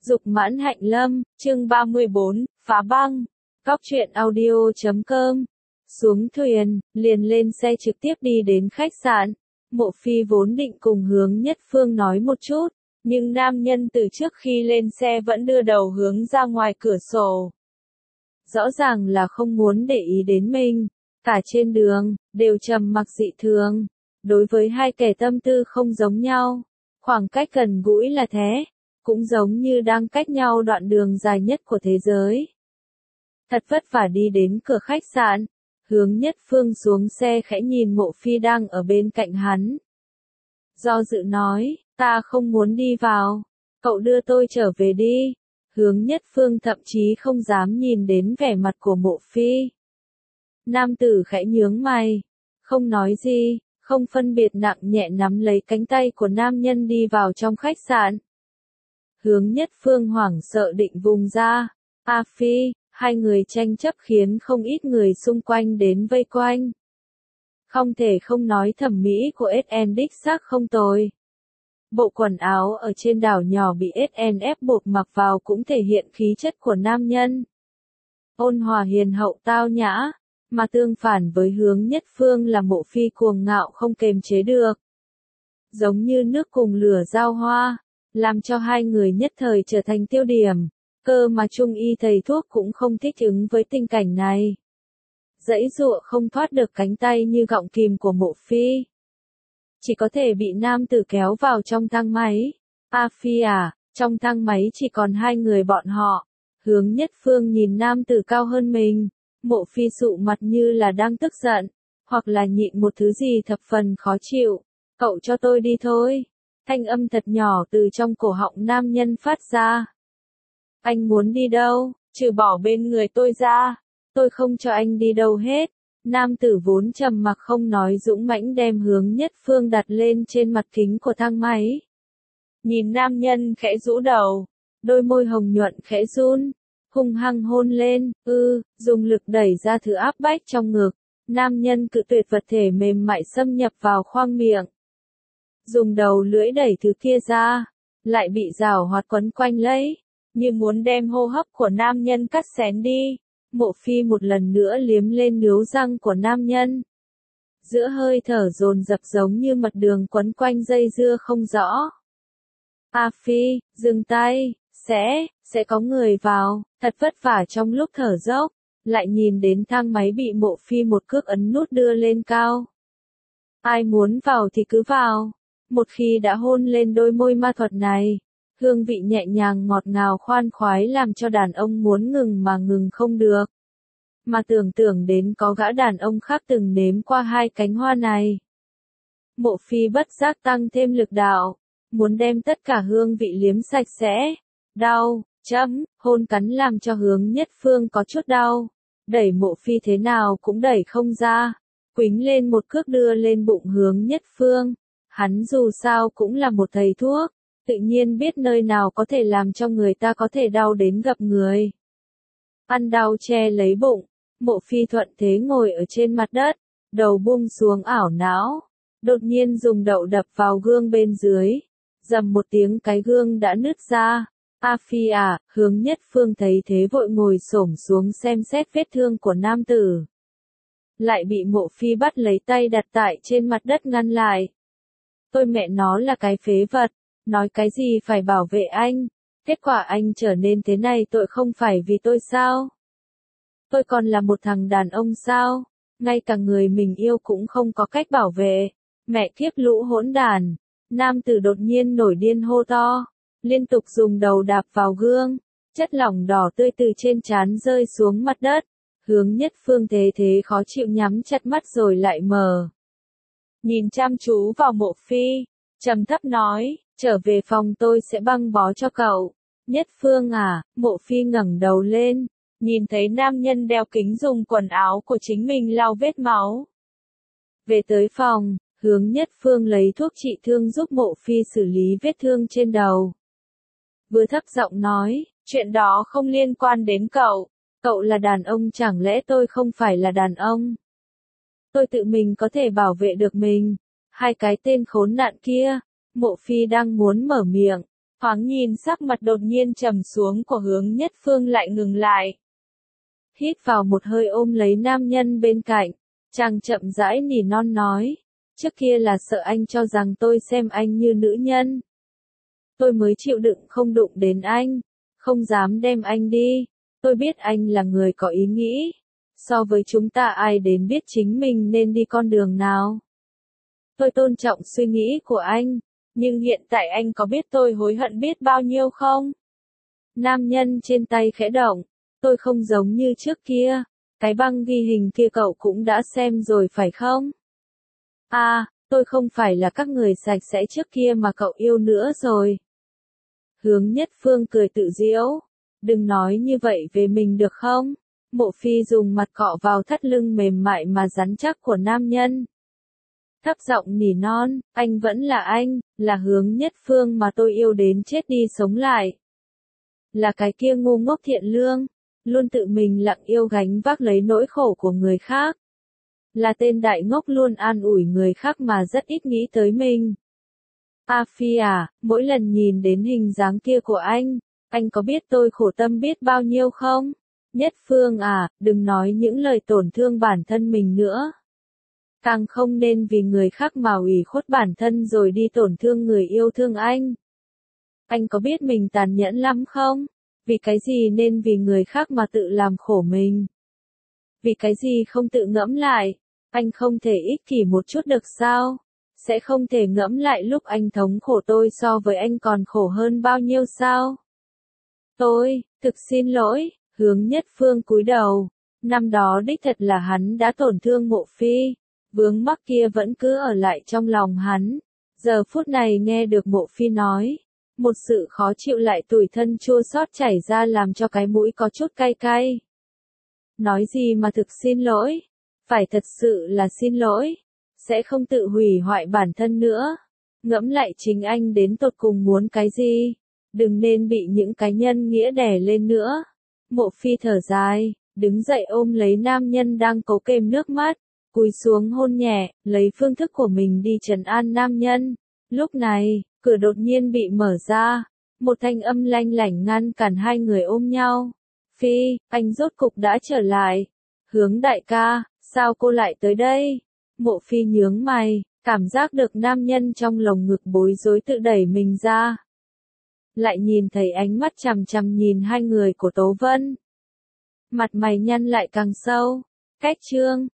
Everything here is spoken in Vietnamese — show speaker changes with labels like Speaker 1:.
Speaker 1: Dục mãn hạnh lâm, chương 34, phá băng. Cóc truyện audio.com. Xuống thuyền, liền lên xe trực tiếp đi đến khách sạn. Mộ Phi vốn định cùng Hướng Nhất Phương nói một chút, nhưng nam nhân từ trước khi lên xe vẫn đưa đầu hướng ra ngoài cửa sổ. Rõ ràng là không muốn để ý đến mình, cả trên đường, đều trầm mặc dị thường. Đối với hai kẻ tâm tư không giống nhau, khoảng cách gần gũi là thế, cũng giống như đang cách nhau đoạn đường dài nhất của thế giới. Thật vất vả đi đến cửa khách sạn, Hướng Nhất Phương xuống xe khẽ nhìn Mộ Phi đang ở bên cạnh hắn. Do dự nói, ta không muốn đi vào, cậu đưa tôi trở về đi. Hướng Nhất Phương thậm chí không dám nhìn đến vẻ mặt của Mộ Phi. Nam tử khẽ nhướng mày, không nói gì, không phân biệt nặng nhẹ nắm lấy cánh tay của nam nhân đi vào trong khách sạn. Hướng Nhất Phương hoảng sợ định vùng ra, A Phi, hai người tranh chấp khiến không ít người xung quanh đến vây quanh. Không thể không nói thẩm mỹ của SN đích xác không tồi. Bộ quần áo ở trên đảo nhỏ bị SN ép buộc mặc vào cũng thể hiện khí chất của nam nhân. Ôn hòa hiền hậu tao nhã, mà tương phản với Hướng Nhất Phương là Mộ Phi cuồng ngạo không kềm chế được. Giống như nước cùng lửa giao hoa, làm cho hai người nhất thời trở thành tiêu điểm, cơ mà trung y thầy thuốc cũng không thích ứng với tình cảnh này. Giãy giụa không thoát được cánh tay như gọng kìm của Mộ Phi. Chỉ có thể bị nam tử kéo vào trong thang máy. A Phi à, trong thang máy chỉ còn hai người bọn họ. Hướng Nhất Phương nhìn nam tử cao hơn mình. Mộ Phi sụ mặt như là đang tức giận, hoặc là nhịn một thứ gì thập phần khó chịu. Cậu cho tôi đi thôi. Thanh âm thật nhỏ từ trong cổ họng nam nhân phát ra. Anh muốn đi đâu, trừ bỏ bên người tôi ra, tôi không cho anh đi đâu hết. Nam tử vốn trầm mặc không nói dũng mãnh đem Hướng Nhất Phương đặt lên trên mặt kính của thang máy. Nhìn nam nhân khẽ rũ đầu, đôi môi hồng nhuận khẽ run, hung hăng hôn lên, dùng lực đẩy ra thứ áp bách trong ngực. Nam nhân cự tuyệt vật thể mềm mại xâm nhập vào khoang miệng. Dùng đầu lưỡi đẩy thứ kia ra, lại bị giảo hoạt quấn quanh lấy, như muốn đem hô hấp của nam nhân cắt xén đi. Mộ Phi một lần nữa liếm lên nướu răng của nam nhân. Giữa hơi thở dồn dập giống như mật đường quấn quanh dây dưa không rõ. A Phi, dừng tay, sẽ có người vào, thật vất vả trong lúc thở dốc, lại nhìn đến thang máy bị Mộ Phi một cước ấn nút đưa lên cao. Ai muốn vào thì cứ vào, một khi đã hôn lên đôi môi ma thuật này, hương vị nhẹ nhàng ngọt ngào khoan khoái làm cho đàn ông muốn ngừng mà ngừng không được. Mà tưởng đến có gã đàn ông khác từng nếm qua hai cánh hoa này. Mộ Phi bất giác tăng thêm lực đạo, muốn đem tất cả hương vị liếm sạch sẽ. Đau, hôn cắn làm cho Hướng Nhất Phương có chút đau. Đẩy Mộ Phi thế nào cũng đẩy không ra. Quýnh lên một cước đưa lên bụng Hướng Nhất Phương. Hắn dù sao cũng là một thầy thuốc, tự nhiên biết nơi nào có thể làm cho người ta có thể đau đến gặp người. Ăn đau che lấy bụng, Mộ Phi thuận thế ngồi ở trên mặt đất, đầu buông xuống ảo não, đột nhiên dùng đậu đập vào gương bên dưới, rầm một tiếng cái gương đã nứt ra. A Phi à, Hướng Nhất Phương thấy thế vội ngồi xổm xuống xem xét vết thương của nam tử. Lại bị Mộ Phi bắt lấy tay đặt tại trên mặt đất ngăn lại. Tôi mẹ nó là cái phế vật, nói cái gì phải bảo vệ anh, kết quả anh trở nên thế này tội không phải vì tôi sao? Tôi còn là một thằng đàn ông sao? Ngay cả người mình yêu cũng không có cách bảo vệ. Mẹ kiếp lũ hỗn đàn. Nam tử đột nhiên nổi điên hô to, liên tục dùng đầu đạp vào gương, chất lỏng đỏ tươi từ trên trán rơi xuống mặt đất. Hướng Nhất Phương thế khó chịu nhắm chặt mắt rồi lại mở. Nhìn chăm chú vào Mộ Phi, trầm thấp nói, trở về phòng tôi sẽ băng bó cho cậu. Nhất Phương à, Mộ Phi ngẩng đầu lên, nhìn thấy nam nhân đeo kính dùng quần áo của chính mình lau vết máu. Về tới phòng, Hướng Nhất Phương lấy thuốc trị thương giúp Mộ Phi xử lý vết thương trên đầu. Vừa thấp giọng nói, chuyện đó không liên quan đến cậu. Cậu là đàn ông chẳng lẽ tôi không phải là đàn ông? Tôi tự mình có thể bảo vệ được mình. Hai cái tên khốn nạn kia. Mộ Phi đang muốn mở miệng. Thoáng nhìn sắc mặt đột nhiên trầm xuống của Hướng Nhất Phương lại ngừng lại. Hít vào một hơi ôm lấy nam nhân bên cạnh, chàng chậm rãi nỉ non nói, trước kia là sợ anh cho rằng tôi xem anh như nữ nhân. Tôi mới chịu đựng không đụng đến anh, không dám đem anh đi, tôi biết anh là người có ý nghĩ. So với chúng ta ai đến biết chính mình nên đi con đường nào. Tôi tôn trọng suy nghĩ của anh, nhưng hiện tại anh có biết tôi hối hận biết bao nhiêu không? Nam nhân trên tay khẽ động, tôi không giống như trước kia, cái băng ghi hình kia cậu cũng đã xem rồi phải không? À, tôi không phải là các người sạch sẽ trước kia mà cậu yêu nữa rồi. Hướng Nhất Phương cười tự giễu, đừng nói như vậy về mình được không? Mộ Phi dùng mặt cọ vào thắt lưng mềm mại mà rắn chắc của nam nhân. Thấp giọng nỉ non, anh vẫn là anh, là Hướng Nhất Phương mà tôi yêu đến chết đi sống lại. Là cái kia ngu ngốc thiện lương, luôn tự mình lặng yêu gánh vác lấy nỗi khổ của người khác. Là tên đại ngốc luôn an ủi người khác mà rất ít nghĩ tới mình. A Phi à, mỗi lần nhìn đến hình dáng kia của anh có biết tôi khổ tâm biết bao nhiêu không? Nhất Phương à, đừng nói những lời tổn thương bản thân mình nữa. Càng không nên vì người khác mà ủy khuất bản thân rồi đi tổn thương người yêu thương anh. Anh có biết mình tàn nhẫn lắm không? Vì cái gì nên vì người khác mà tự làm khổ mình? Vì cái gì không tự ngẫm lại? Anh không thể ích kỷ một chút được sao? Sẽ không thể ngẫm lại lúc anh thống khổ tôi so với anh còn khổ hơn bao nhiêu sao? Tôi, thực xin lỗi. Hướng Nhất Phương cúi đầu, năm đó đích thật là hắn đã tổn thương Mộ Phi, vướng mắc kia vẫn cứ ở lại trong lòng hắn. Giờ phút này nghe được Mộ Phi nói, một sự khó chịu lại tủi thân chua xót chảy ra làm cho cái mũi có chút cay cay. Nói gì mà thực xin lỗi, phải thật sự là xin lỗi, sẽ không tự hủy hoại bản thân nữa. Ngẫm lại chính anh đến tột cùng muốn cái gì, đừng nên bị những cái nhân nghĩa đè lên nữa. Mộ Phi thở dài, đứng dậy ôm lấy nam nhân đang cố kềm nước mắt, cúi xuống hôn nhẹ, lấy phương thức của mình đi trấn an nam nhân. Lúc này, cửa đột nhiên bị mở ra, một thanh âm lanh lảnh ngăn cản hai người ôm nhau. Phi, anh rốt cục đã trở lại. Hướng đại ca, sao cô lại tới đây? Mộ Phi nhướng mày, cảm giác được nam nhân trong lồng ngực bối rối tự đẩy mình ra. Lại nhìn thấy ánh mắt chằm chằm nhìn hai người của Tố Vân. Mặt mày nhăn lại càng sâu. Cách chương